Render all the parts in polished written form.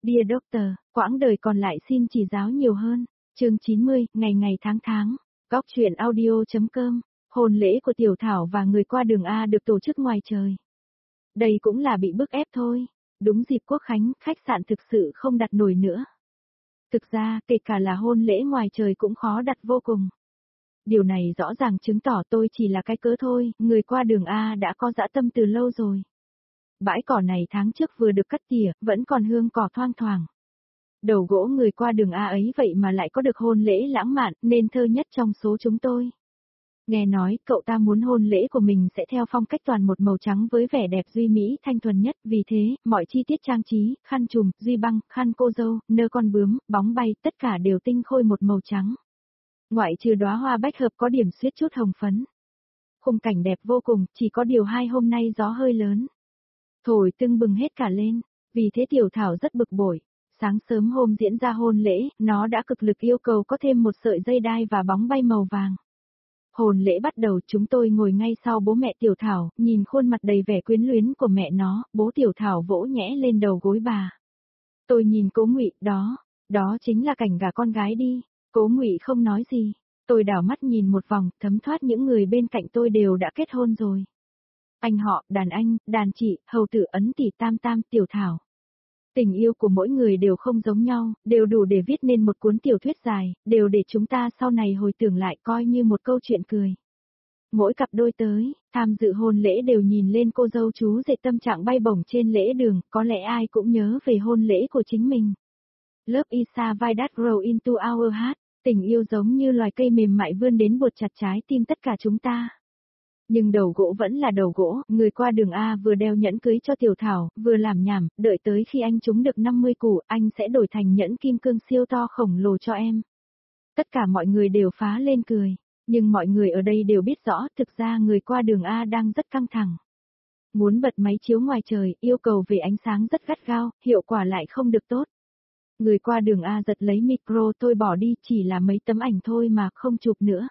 Dear Doctor, quãng đời còn lại xin chỉ giáo nhiều hơn. Chương 90, ngày ngày tháng tháng. Góc truyện audio.com. Hôn lễ của Tiểu Thảo và người qua đường A được tổ chức ngoài trời. Đây cũng là bị bức ép thôi. Đúng dịp Quốc khánh, khách sạn thực sự không đặt nổi nữa. Thực ra, kể cả là hôn lễ ngoài trời cũng khó đặt vô cùng. Điều này rõ ràng chứng tỏ tôi chỉ là cái cớ thôi, người qua đường A đã có dã tâm từ lâu rồi. Bãi cỏ này tháng trước vừa được cắt tỉa, vẫn còn hương cỏ thoang thoảng. Đầu gỗ người qua đường A ấy vậy mà lại có được hôn lễ lãng mạn, nên thơ nhất trong số chúng tôi. Nghe nói, cậu ta muốn hôn lễ của mình sẽ theo phong cách toàn một màu trắng với vẻ đẹp duy mỹ thanh thuần nhất, vì thế, mọi chi tiết trang trí, khăn trùm, duy băng, khăn cô dâu, nơ con bướm, bóng bay, tất cả đều tinh khôi một màu trắng. Ngoại trừ đóa hoa bách hợp có điểm xuyết chút hồng phấn. Khung cảnh đẹp vô cùng, chỉ có điều hai hôm nay gió hơi lớn. Thổi tưng bừng hết cả lên, vì thế Tiểu Thảo rất bực bội. Sáng sớm hôm diễn ra hôn lễ, nó đã cực lực yêu cầu có thêm một sợi dây đai và bóng bay màu vàng. Hôn lễ bắt đầu, chúng tôi ngồi ngay sau bố mẹ Tiểu Thảo, nhìn khuôn mặt đầy vẻ quyến luyến của mẹ nó, bố Tiểu Thảo vỗ nhẽ lên đầu gối bà. Tôi nhìn Cố Ngụy, đó chính là cảnh gả con gái đi. Cố Ngụy không nói gì. Tôi đảo mắt nhìn một vòng, thấm thoát những người bên cạnh tôi đều đã kết hôn rồi. Anh họ, đàn anh, đàn chị, hầu tử, ấn tỷ, tam tam, Tiểu Thảo. Tình yêu của mỗi người đều không giống nhau, đều đủ để viết nên một cuốn tiểu thuyết dài, đều để chúng ta sau này hồi tưởng lại coi như một câu chuyện cười. Mỗi cặp đôi tới, tham dự hôn lễ đều nhìn lên cô dâu chú rể tâm trạng bay bổng trên lễ đường, có lẽ ai cũng nhớ về hôn lễ của chính mình. Love is a vine that grow into our heart, tình yêu giống như loài cây mềm mại vươn đến buộc chặt trái tim tất cả chúng ta. Nhưng đầu gỗ vẫn là đầu gỗ, người qua đường A vừa đeo nhẫn cưới cho Tiểu Thảo, vừa làm nhảm, đợi tới khi anh trúng được 50 củ, anh sẽ đổi thành nhẫn kim cương siêu to khổng lồ cho em. Tất cả mọi người đều phá lên cười, nhưng mọi người ở đây đều biết rõ, thực ra người qua đường A đang rất căng thẳng. Muốn bật máy chiếu ngoài trời, yêu cầu về ánh sáng rất gắt gao, hiệu quả lại không được tốt. Người qua đường A giật lấy micro, tôi bỏ đi, chỉ là mấy tấm ảnh thôi mà, không chụp nữa.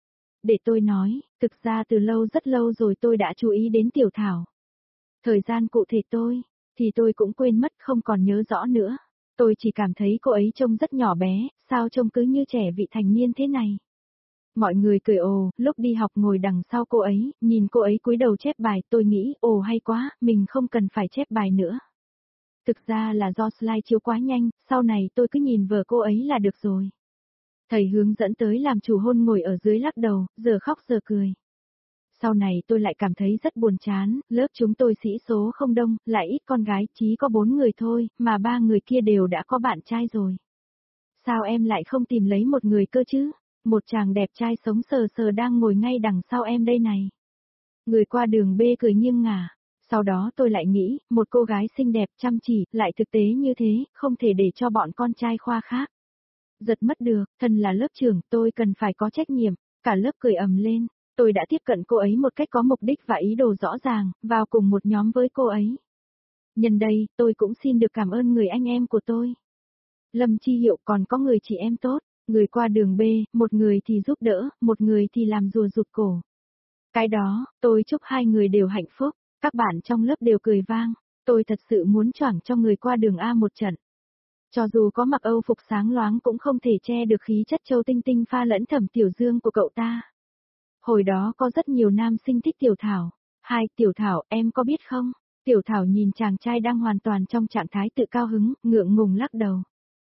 Để tôi nói, thực ra từ lâu rất lâu rồi tôi đã chú ý đến Tiểu Thảo. Thời gian cụ thể tôi cũng quên mất, không còn nhớ rõ nữa. Tôi chỉ cảm thấy cô ấy trông rất nhỏ bé, sao trông cứ như trẻ vị thành niên thế này. Mọi người cười ồ, lúc đi học ngồi đằng sau cô ấy, nhìn cô ấy cúi đầu chép bài, tôi nghĩ, ồ hay quá, mình không cần phải chép bài nữa. Thực ra là do slide chiếu quá nhanh, sau này tôi cứ nhìn vở cô ấy là được rồi. Thầy hướng dẫn tới làm chủ hôn ngồi ở dưới lắc đầu, giờ khóc giờ cười. Sau này tôi lại cảm thấy rất buồn chán, lớp chúng tôi sĩ số không đông, lại ít con gái, chỉ có 4 người thôi, mà 3 người kia đều đã có bạn trai rồi. Sao em lại không tìm lấy một người cơ chứ? Một chàng đẹp trai sống sờ sờ đang ngồi ngay đằng sau em đây này. Người qua đường B cười nghiêng ngả. Sau đó tôi lại nghĩ, một cô gái xinh đẹp chăm chỉ, lại thực tế như thế, không thể để cho bọn con trai khoa khác. Giật mất được, thân là lớp trưởng, tôi cần phải có trách nhiệm, cả lớp cười ầm lên, tôi đã tiếp cận cô ấy một cách có mục đích và ý đồ rõ ràng, vào cùng một nhóm với cô ấy. Nhân đây, tôi cũng xin được cảm ơn người anh em của tôi. Lâm Chi Hiệu, còn có người chị em tốt, người qua đường B, một người thì giúp đỡ, một người thì làm rùa rụt cổ. Cái đó, tôi chúc hai người đều hạnh phúc, các bạn trong lớp đều cười vang, tôi thật sự muốn choảng cho người qua đường A một trận. Cho dù có mặc Âu phục sáng loáng cũng không thể che được khí chất Châu Tinh Tinh pha lẫn Thẩm Tiểu Dương của cậu ta. Hồi đó có rất nhiều nam sinh thích Tiểu Thảo. Tiểu Thảo, em có biết không? Tiểu Thảo nhìn chàng trai đang hoàn toàn trong trạng thái tự cao hứng, ngượng ngùng lắc đầu.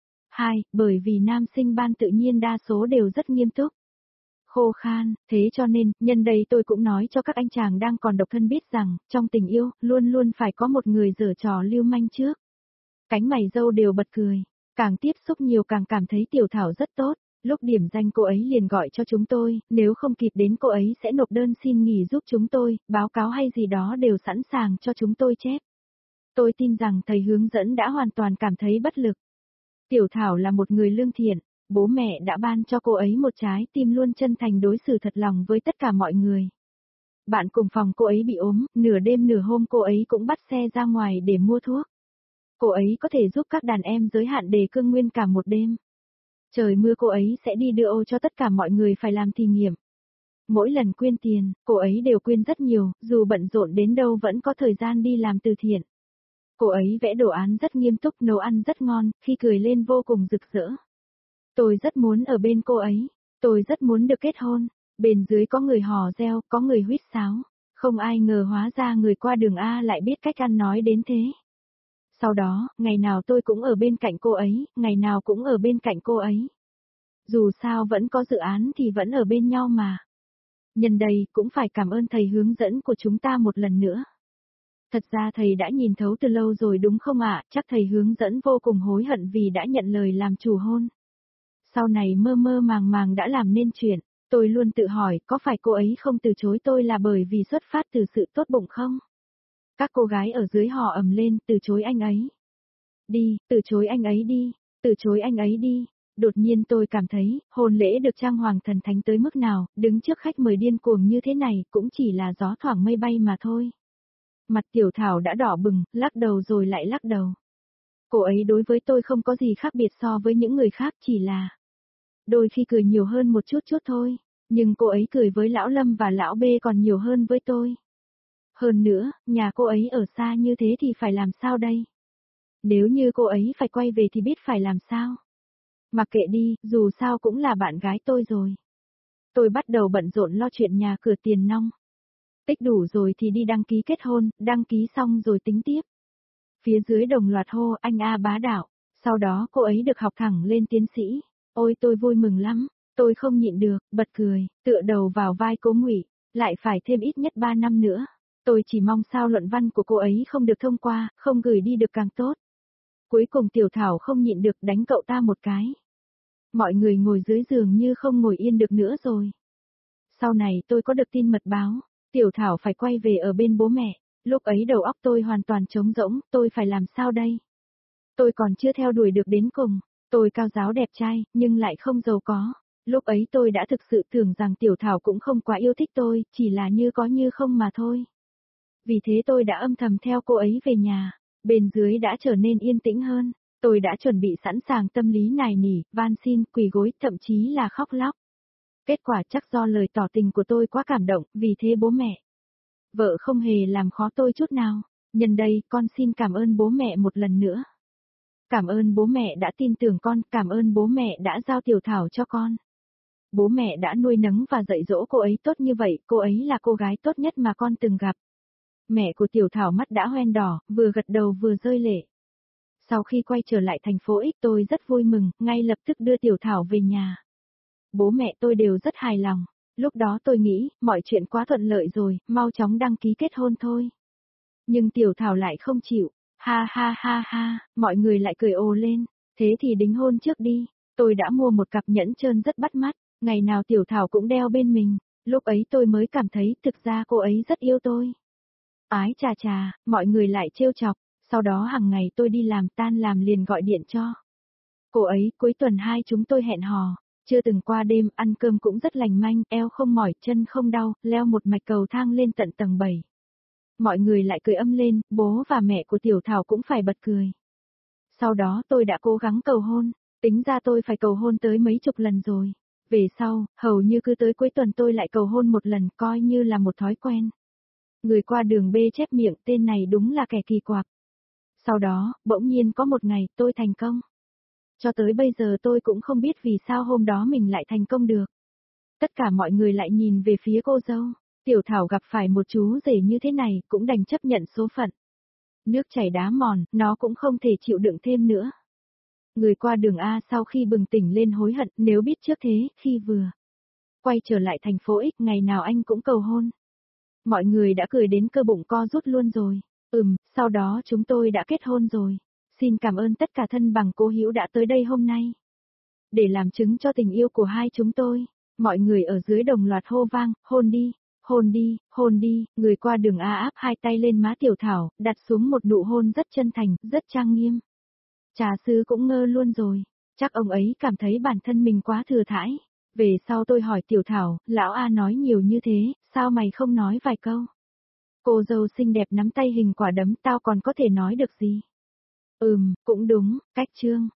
Bởi vì nam sinh ban tự nhiên đa số đều rất nghiêm túc. Khô khan, thế cho nên, nhân đây tôi cũng nói cho các anh chàng đang còn độc thân biết rằng, trong tình yêu, luôn luôn phải có một người giở trò lưu manh trước. Cánh mày râu đều bật cười, càng tiếp xúc nhiều càng cảm thấy Tiểu Thảo rất tốt, lúc điểm danh cô ấy liền gọi cho chúng tôi, nếu không kịp đến cô ấy sẽ nộp đơn xin nghỉ giúp chúng tôi, báo cáo hay gì đó đều sẵn sàng cho chúng tôi chép. Tôi tin rằng thầy hướng dẫn đã hoàn toàn cảm thấy bất lực. Tiểu Thảo là một người lương thiện, bố mẹ đã ban cho cô ấy một trái tim luôn chân thành đối xử thật lòng với tất cả mọi người. Bạn cùng phòng cô ấy bị ốm, nửa đêm nửa hôm cô ấy cũng bắt xe ra ngoài để mua thuốc. Cô ấy có thể giúp các đàn em giới hạn đề cương nguyên cả một đêm. Trời mưa cô ấy sẽ đi đưa ô cho tất cả mọi người phải làm thí nghiệm. Mỗi lần quyên tiền, cô ấy đều quyên rất nhiều, dù bận rộn đến đâu vẫn có thời gian đi làm từ thiện. Cô ấy vẽ đồ án rất nghiêm túc, nấu ăn rất ngon, khi cười lên vô cùng rực rỡ. Tôi rất muốn ở bên cô ấy, tôi rất muốn được kết hôn. Bên dưới có người hò reo, có người huýt sáo. Không ai ngờ hóa ra người qua đường A lại biết cách ăn nói đến thế. Sau đó, ngày nào tôi cũng ở bên cạnh cô ấy, ngày nào cũng ở bên cạnh cô ấy. Dù sao vẫn có dự án thì vẫn ở bên nhau mà. Nhân đây cũng phải cảm ơn thầy hướng dẫn của chúng ta một lần nữa. Thật ra thầy đã nhìn thấu từ lâu rồi đúng không ạ? Chắc thầy hướng dẫn vô cùng hối hận vì đã nhận lời làm chủ hôn. Sau này mơ mơ màng màng đã làm nên chuyện, tôi luôn tự hỏi có phải cô ấy không từ chối tôi là bởi vì xuất phát từ sự tốt bụng không? Các cô gái ở dưới hò ầm lên, từ chối anh ấy. Đi, từ chối anh ấy đi, từ chối anh ấy đi. Đột nhiên tôi cảm thấy, hôn lễ được trang hoàng thần thánh tới mức nào, đứng trước khách mời điên cuồng như thế này, cũng chỉ là gió thoảng mây bay mà thôi. Mặt Tiểu Thảo đã đỏ bừng, lắc đầu rồi lại lắc đầu. Cô ấy đối với tôi không có gì khác biệt so với những người khác, chỉ là đôi khi cười nhiều hơn một chút chút thôi, nhưng cô ấy cười với lão Lâm và lão B còn nhiều hơn với tôi. Hơn nữa, nhà cô ấy ở xa như thế thì phải làm sao đây? Nếu như cô ấy phải quay về thì biết phải làm sao? Mặc kệ đi, dù sao cũng là bạn gái tôi rồi. Tôi bắt đầu bận rộn lo chuyện nhà cửa tiền nong. Tích đủ rồi thì đi đăng ký kết hôn, đăng ký xong rồi tính tiếp. Phía dưới đồng loạt hô anh A bá đạo, sau đó cô ấy được học thẳng lên tiến sĩ. Ôi tôi vui mừng lắm, tôi không nhịn được, bật cười, tựa đầu vào vai Cố Ngụy, lại phải thêm ít nhất 3 năm nữa. Tôi chỉ mong sao luận văn của cô ấy không được thông qua, không gửi đi được càng tốt. Cuối cùng Tiểu Thảo không nhịn được đánh cậu ta một cái. Mọi người ngồi dưới giường như không ngồi yên được nữa rồi. Sau này tôi có được tin mật báo, Tiểu Thảo phải quay về ở bên bố mẹ. Lúc ấy đầu óc tôi hoàn toàn trống rỗng, tôi phải làm sao đây? Tôi còn chưa theo đuổi được đến cùng. Tôi cao giáo đẹp trai, nhưng lại không giàu có. Lúc ấy tôi đã thực sự tưởng rằng Tiểu Thảo cũng không quá yêu thích tôi, chỉ là như có như không mà thôi. Vì thế tôi đã âm thầm theo cô ấy về nhà. Bên dưới đã trở nên yên tĩnh hơn. Tôi đã chuẩn bị sẵn sàng tâm lý nài nỉ, van xin, quỳ gối, thậm chí là khóc lóc. Kết quả chắc do lời tỏ tình của tôi quá cảm động, vì thế bố mẹ, vợ không hề làm khó tôi chút nào. Nhân đây, con xin cảm ơn bố mẹ một lần nữa. Cảm ơn bố mẹ đã tin tưởng con, cảm ơn bố mẹ đã giao Tiểu Thảo cho con. Bố mẹ đã nuôi nấng và dạy dỗ cô ấy tốt như vậy, cô ấy là cô gái tốt nhất mà con từng gặp. Mẹ của Tiểu Thảo mắt đã hoen đỏ, vừa gật đầu vừa rơi lệ. Sau khi quay trở lại thành phố X tôi rất vui mừng, ngay lập tức đưa Tiểu Thảo về nhà. Bố mẹ tôi đều rất hài lòng. Lúc đó tôi nghĩ, mọi chuyện quá thuận lợi rồi, mau chóng đăng ký kết hôn thôi. Nhưng Tiểu Thảo lại không chịu. Ha ha ha ha, mọi người lại cười ồ lên. Thế thì đính hôn trước đi. Tôi đã mua một cặp nhẫn trơn rất bắt mắt, ngày nào Tiểu Thảo cũng đeo bên mình. Lúc ấy tôi mới cảm thấy thực ra cô ấy rất yêu tôi. Ái chà chà, mọi người lại trêu chọc. Sau đó hàng ngày tôi đi làm tan làm liền gọi điện cho cô ấy. Cuối tuần hai chúng tôi hẹn hò. Chưa từng qua đêm, ăn cơm cũng rất lành manh, eo không mỏi, chân không đau, leo một mạch cầu thang lên tận tầng 7. Mọi người lại cười ầm lên, bố và mẹ của Tiểu Thảo cũng phải bật cười. Sau đó tôi đã cố gắng cầu hôn, tính ra tôi phải cầu hôn tới mấy chục lần rồi. Về sau, hầu như cứ tới cuối tuần tôi lại cầu hôn một lần, coi như là một thói quen. Người qua đường B chép miệng, tên này đúng là kẻ kỳ quặc. Sau đó, bỗng nhiên có một ngày, tôi thành công. Cho tới bây giờ tôi cũng không biết vì sao hôm đó mình lại thành công được. Tất cả mọi người lại nhìn về phía cô dâu. Tiểu Thảo gặp phải một chú rể như thế này cũng đành chấp nhận số phận. Nước chảy đá mòn, nó cũng không thể chịu đựng thêm nữa. Người qua đường A sau khi bừng tỉnh lên hối hận, nếu biết trước thế, khi vừa quay trở lại thành phố X ngày nào anh cũng cầu hôn. Mọi người đã cười đến cơ bụng co rút luôn rồi. Sau đó chúng tôi đã kết hôn rồi. Xin cảm ơn tất cả thân bằng cố hữu đã tới đây hôm nay. Để làm chứng cho tình yêu của hai chúng tôi, mọi người ở dưới đồng loạt hô vang, hôn đi, hôn đi, hôn đi. Người qua đường A áp hai tay lên má Tiểu Thảo, đặt xuống một nụ hôn rất chân thành, rất trang nghiêm. Trà sư cũng ngơ luôn rồi, chắc ông ấy cảm thấy bản thân mình quá thừa thãi. Về sau tôi hỏi Tiểu Thảo, lão A nói nhiều như thế, sao mày không nói vài câu? Cô dâu xinh đẹp nắm tay hình quả đấm, tao còn có thể nói được gì? Cũng đúng, cách trương.